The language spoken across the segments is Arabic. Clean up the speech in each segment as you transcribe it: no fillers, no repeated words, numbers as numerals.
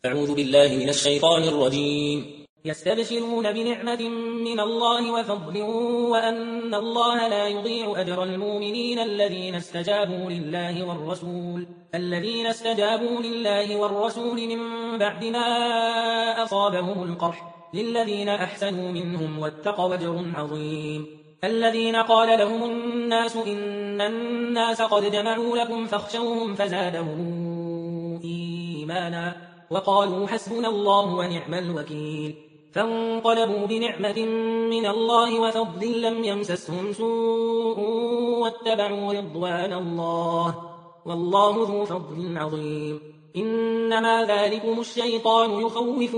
أعوذ بالله من الشيطان الرجيم. يستبشرون بنعمة من الله وفضل وأن الله لا يضيع أجر المؤمنين الذين استجابوا لله والرسول من بعد ما أصابهم القرح للذين أحسنوا منهم واتقوا أجر عظيم. الذين قال لهم الناس إن الناس قد جمعوا لكم فاخشوهم فزادهم إيمانا وقالوا حسبنا الله ونعم الوكيل. فانقلبوا بنعمة من الله وفضل لم يمسسهم سوء واتبعوا رضوان الله والله ذو فضل عظيم. إنما ذلكم الشيطان يخوف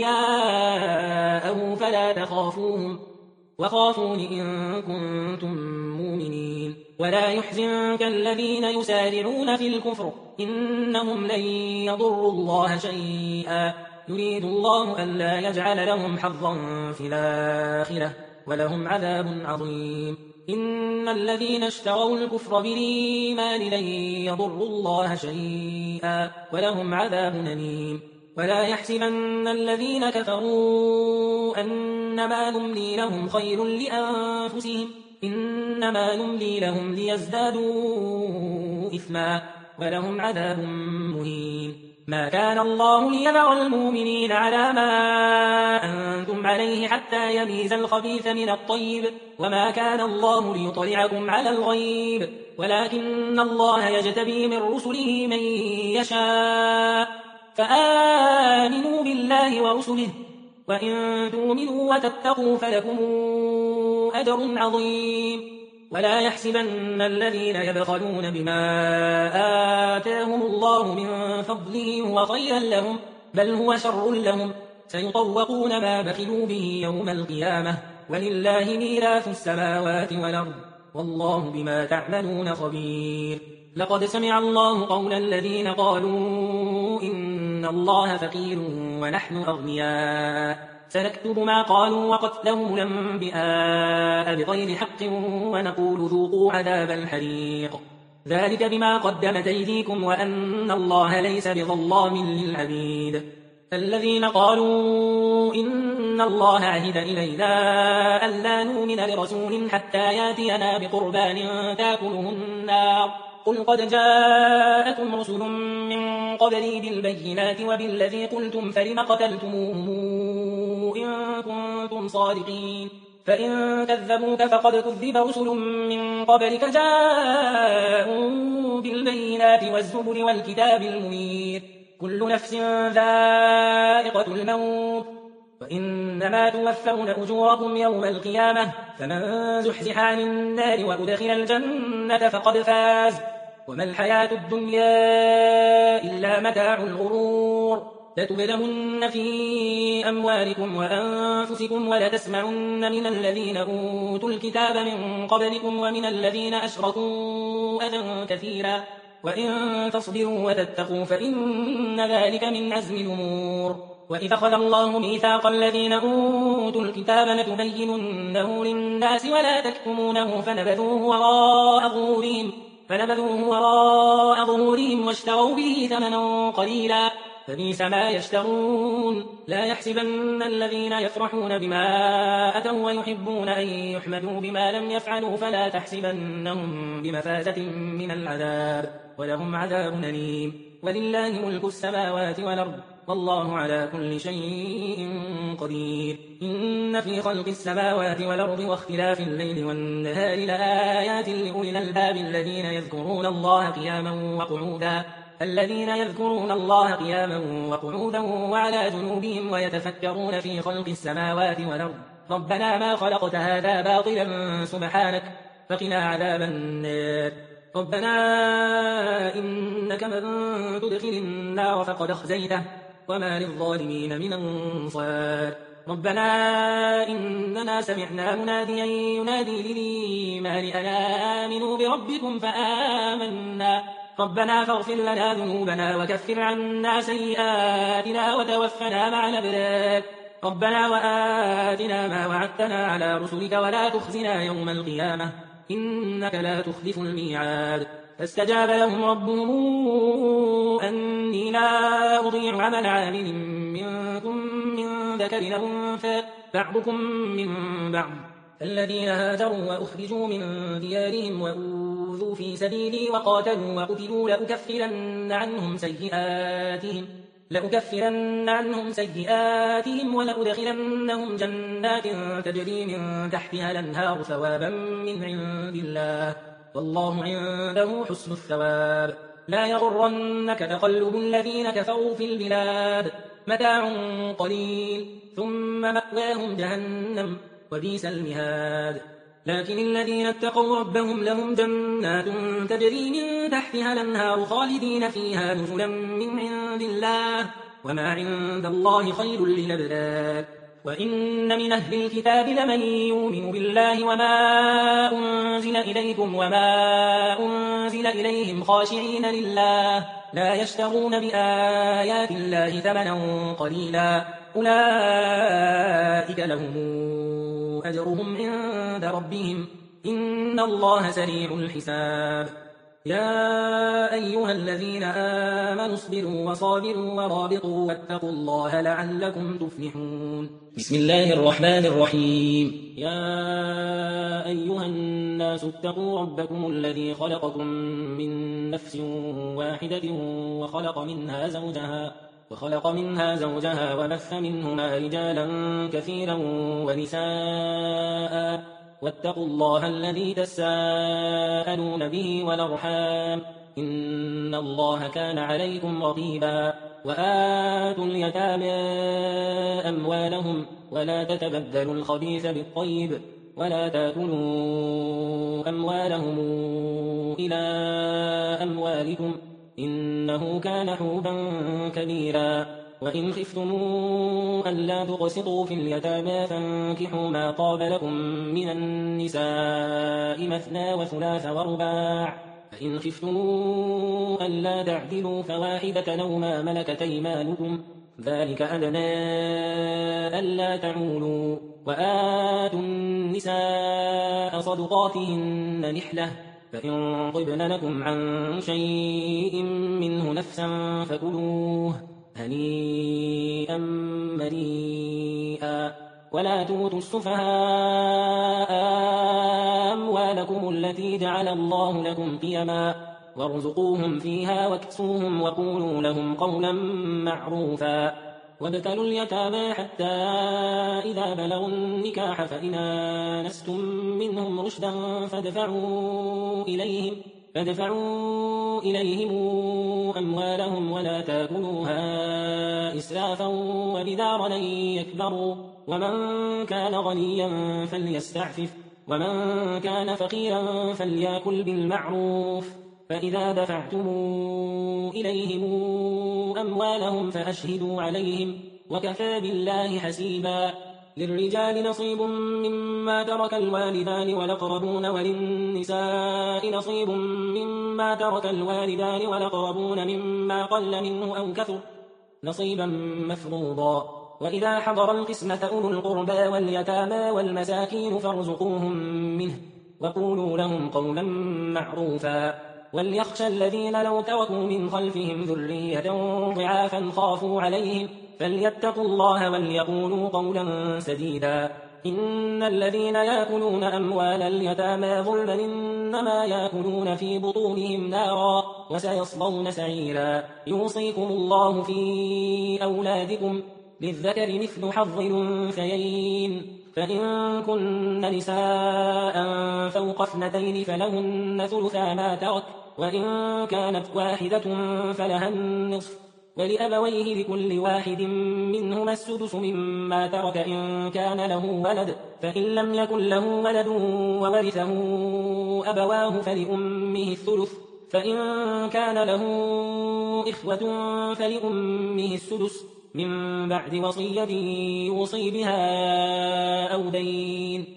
أولياءه فلا تخافوهم وخافون إن كنتم مؤمنين. ولا يحزنك الذين يسارعون في الكفر إنهم لن يضروا الله شيئا يريد الله ألا يجعل لهم حظا في الآخرة ولهم عذاب عظيم. إن الذين اشتروا الكفر بالإيمان لن يضروا الله شيئا ولهم عذاب أليم. ولا يحسبن الذين كفروا أنما نملي لهم خير لأنفسهم إنما نملي لهم ليزدادوا إثما ولهم عذاب مهين. ما كان الله ليذر المؤمنين على ما أنتم عليه حتى يميز الخبيث من الطيب وما كان الله ليطلعكم على الغيب ولكن الله يجتبي من رسله من يشاء فآمنوا بالله ورسله وإن تؤمنوا وتتقوا فلكم أجر عظيم. ولا يحسبن الذين يبخلون بما آتاهم الله من فضله هو خيرا لهم بل هو شر لهم سيطوقون ما بخلوا به يوم القيامة ولله ميراث السماوات والأرض والله بما تعملون خبير. لقد سمع الله قول الذين قالوا إن الله فقير ونحن أغنياء سنكتب ما قالوا وقتلهم الأنبياء بغير حق ونقول ذوقوا عذاب الحريق ذلك بما قدمت أيديكم وأن الله ليس بظلام للعبيد. الذين قالوا إن الله عهد إلينا ألا نؤمن لرسول حتى ياتينا بقربان تأكله النار قل قد جاءكم رسل من قبلي بالبينات وبالذي قلتم فلم قتلتموهم إن كنتم صادقين. فإن كذبوك فقد كذب رسل من قبلك جاءوا بالبينات والزبر والكتاب المنير كل نفس ذائقة الموت وإنما توفون أجوركم يوم القيامة فمن زحزح عن النار وأدخل الجنة فقد فاز وما الحياة الدنيا إلا متاع الغرور. لتبلغن في أموالكم وأنفسكم ولتسمعن من الذين أوتوا الكتاب من قبلكم ومن الذين أشركوا أذى كثيرا وإن تصبروا وتتقوا فإن ذلك من عزم الأمور. وإذ أخذ الله ميثاق الذين أوتوا الكتاب لتبيننه للناس ولا تكتمونه فنبذوه وراء ظهورهم واشتروا به ثمنا قليلا فبئس ما يشترون. لا يحسبن الذين يفرحون بما أتوا ويحبون أن يحمدوا بما لم يفعلوا فلا تحسبنهم بمفازة من العذاب ولهم عذاب أليم. ولله ملك السماوات والأرض والله على كل شيء قدير. إن في خلق السماوات والأرض واختلاف الليل والنهار لآيات لأولي الألباب الذين يذكرون الله قياما وقعودا وعلى جنوبهم ويتفكرون في خلق السماوات والأرض ربنا ما خلقت هذا باطلا سبحانك فقنا عذاب النار. ربنا إنك من تدخل النار فقد أخزيته وما للظالمين من أنصار. ربنا إننا سمعنا مناديا ينادي للإيمان أن آمنوا بربكم فآمنا ربنا فاغفر لنا ذنوبنا وكفر عنا سيئاتنا وتوفنا مع الأبرار. ربنا وآتنا ما وعدتنا على رسلك ولا تخزنا يوم القيامة إنك لا تخلف الميعاد. فاستجاب لهم ربهم أني لا أضيع عمل عامل منكم من ذكر أو أنثى بعضكم من بعض. الذين هاجروا وأخرجوا من ديارهم وأوذوا في سبيلي وقاتلوا وقتلوا لأكفرن عنهم سيئاتهم ولأدخلنهم جنات تجري من تحتها الأنهار ثوابا من عند الله والله عنده حسن الثواب. لا يغرنك تقلب الذين كفروا في البلاد متاع قليل ثم مأواهم جهنم وبئس المهاد. لكن الذين اتقوا ربهم لهم جنات تجري من تحتها الأنهار خالدين فيها نزلا من عند الله وما عند الله خير للأبرار. وإن من أهل الكتاب لمن يؤمن بالله وما أنزل إليكم وما أنزل إليهم خاشعين لله لا يشترون بآيات الله ثمنا قليلا أولئك لهم أجرهم عند ربهم إن الله سريع الحساب. يا أيها الذين آمنوا اصبروا وصابروا ورابطوا واتقوا الله لعلكم تفلحون. بسم الله الرحمن الرحيم. يا أيها الناس اتقوا ربكم الذي خلقكم من نفس واحدة وخلق منها زوجها وبث منهما رجالا كثيرا ونساء واتقوا الله الذي تساءلون به والأرحام إن الله كان عليكم رقيبا. وآتوا اليتامى أموالهم ولا تتبدلوا الخبيث بالطيب ولا تأكلوا أموالهم إلى أموالكم إنه كان حوبا كبيرا. وإن خفتم ألا تقسطوا في اليتامى فانكحوا ما طاب لكم من النساء مثنى وثلاث ورباع. فإن خفتم ألا تعدلوا فواحدة أو ما ملكت أيمانكم ذلك أدنى ألا تعولوا. وآتوا النساء صدقاتهن نحلة فإن طبن لكم عن شيء منه نفسا فكلوه هنيئا مريئا. ولا تؤتوا السفهاء أموالكم التي جعل الله لكم قيما وارزقوهم فيها واكسوهم وقولوا لهم قولا معروفا. وابتلوا اليتامى حتى إذا بلغوا النكاح فإن آنستم منهم رشدا فادفعوا إليهم أموالهم ولا تاكلوها إسرافا وبدارا أن يكبروا. ومن كان غنيا فليستعفف ومن كان فقيرا فليأكل بالمعروف. فإذا دفعتم إليهم أموالهم فأشهدوا عليهم وكفى بالله حسيبا. للرجال نصيب مما ترك الوالدان والأقربون وللنساء نصيب مما ترك الوالدان والأقربون مما قل منه أو كثر نصيبا مفروضا. وإذا حضر القسمة أولو القربى واليتامى والمساكين فارزقوهم منه وقولوا لهم قولا معروفا. وليخشى الذين لو تركوا من خلفهم ذرية ضعافا خافوا عليهم فليتقوا الله وليقولوا قولا سديدا. إن الذين يأكلون أموال اليتامى ظلما إنما يأكلون في بطونهم نارا وسيصلون سعيرا. يوصيكم الله في أولادكم للذكر مثل حظ الأنثيين فإن كن نساء فوق اثنتين فلهن ثلثا ما ترك وإن كانت واحدة فلها النصف ولأبويه لكل واحد منهما السدس مما ترك إن كان له ولد فإن لم يكن له ولد وورثه أبواه فلأمه الثلث فإن كان له إخوة فلأمه السدس من بعد وصية يوصي بها أو دين.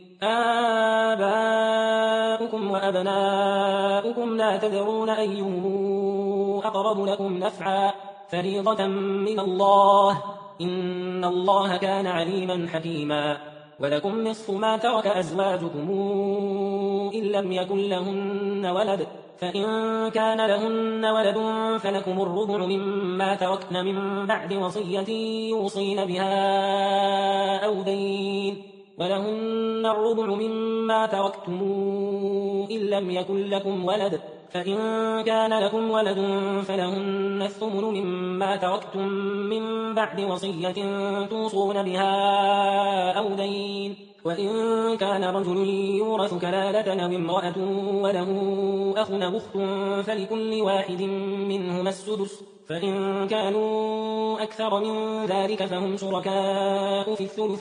آباؤكم وأبناؤكم لا تدرون أيهم أقرب لكم نفعا فريضة من الله إن الله كان عليما حكيما. ولكم نصف ما ترك أزواجكم إن لم يكن لهن ولد فإن كان لهن ولد فلكم الربع مما تركن من بعد وصية يوصين بها أو دين، ولهن الربع مما تركتم إن لم يكن لكم ولد، فإن كان لكم ولد فلهن الثمن مما تركتم من بعد وصية توصون بها أو دين. وإن كان رجل يورث كلالة أو امرأة وله أخ أو أخت فلكل واحد منهما السدس، فإن كانوا أكثر من ذلك فهم شركاء في الثلث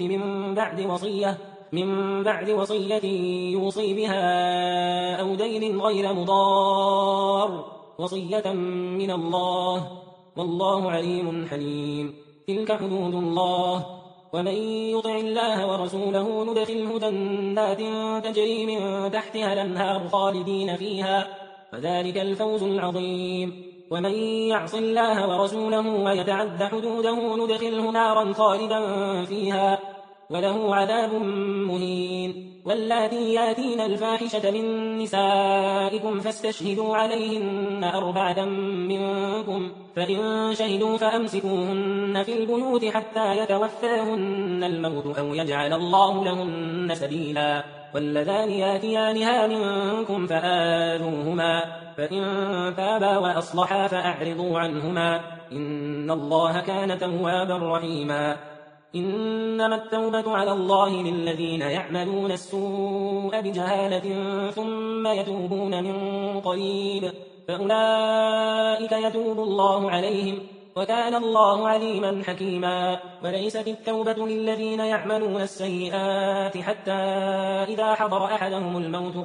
من بعد وصية يوصي بها أو دين غير مضار، وصية من الله، والله عليم حليم. تلك حدود الله، ومن يطع الله ورسوله ندخله جنات تجري من تحتها الأنهار خالدين فيها، وذلك الفوز العظيم. ومن يعص الله ورسوله ويتعد حدوده ندخله نارا خالدا فيها وله عذاب مهين. واللاتي ياتين الفاحشة من نسائكم فاستشهدوا عليهن 4 منكم، فإن شهدوا فأمسكوهن في البيوت حتى يتوفاهن الموت أو يجعل الله لهن سبيلا. واللذان ياتيانها منكم فآذوهما، فإن تابا وأصلحا فأعرضوا عنهما، إن الله كان توابا رحيما. إنما التوبة على الله للذين يعملون السوء بجهالة ثم يتوبون من قريب فأولئك يتوب الله عليهم، وكان الله عليما حكيما. وليست التوبة للذين يعملون السيئات حتى إذا حضر أحدهم الموت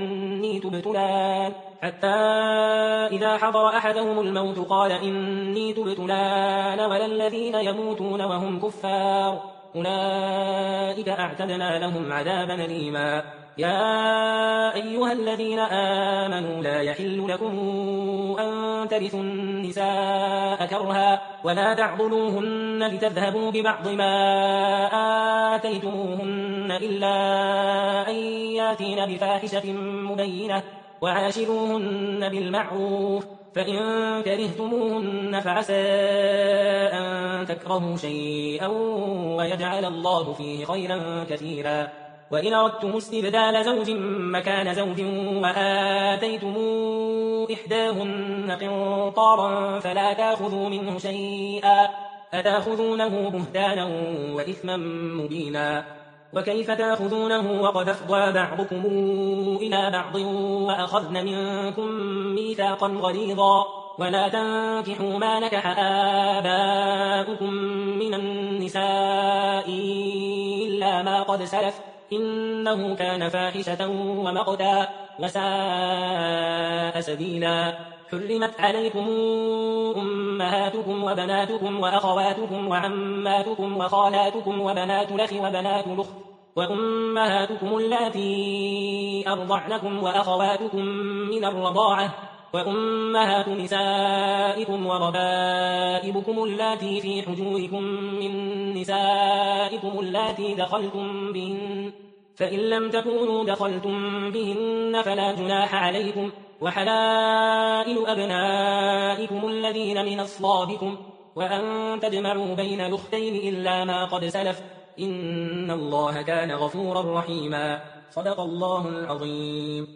قال إني تبت الآن، ولا الذين يموتون وهم كفار أولئك أعتدنا لهم عذابا أليما. يا أيها الذين آمنوا لا يحل لكم أن ترثوا النساء كرها ولا تعضلوهن لتذهبوا ببعض ما آتيتموهن إلا أن ياتين بفاحشة مبينة وعاشروهن بالمعروف، فإن كرهتموهن فعسى أن تكرهوا شيئا ويجعل الله فيه خيرا كثيرا. وإن أردتم استبدال زوج مكان زوج وآتيتم إحداهن قنطارا فلا تأخذوا منه شيئا، أتأخذونه بهتانا وإثما مبينا. وكيف تأخذونه وقد أفضى بعضكم إلى بعض وأخذن منكم ميثاقا غليظا. ولا تنكحوا ما نكح آباؤكم من النساء إلا ما قد سلف، إنه كان فاحشة ومقتا وساء سبيلا. حرمت عليكم أمهاتكم وبناتكم وأخواتكم وعماتكم وخالاتكم وبنات الأخ وبنات الأخت وأمهاتكم اللاتي أرضعنكم وأخواتكم من الرضاعة وأمهات نسائكم وربائبكم اللاتي في حجوركم من نسائكم اللاتي دخلتم بهن، فإن لم تكونوا دخلتم بهن فلا جناح عليكم. وحلائل أبنائكم الذين من أصلابكم، وأن تجمعوا بين الأختين إلا ما قد سلف، إن الله كان غفورا رحيما. صدق الله العظيم.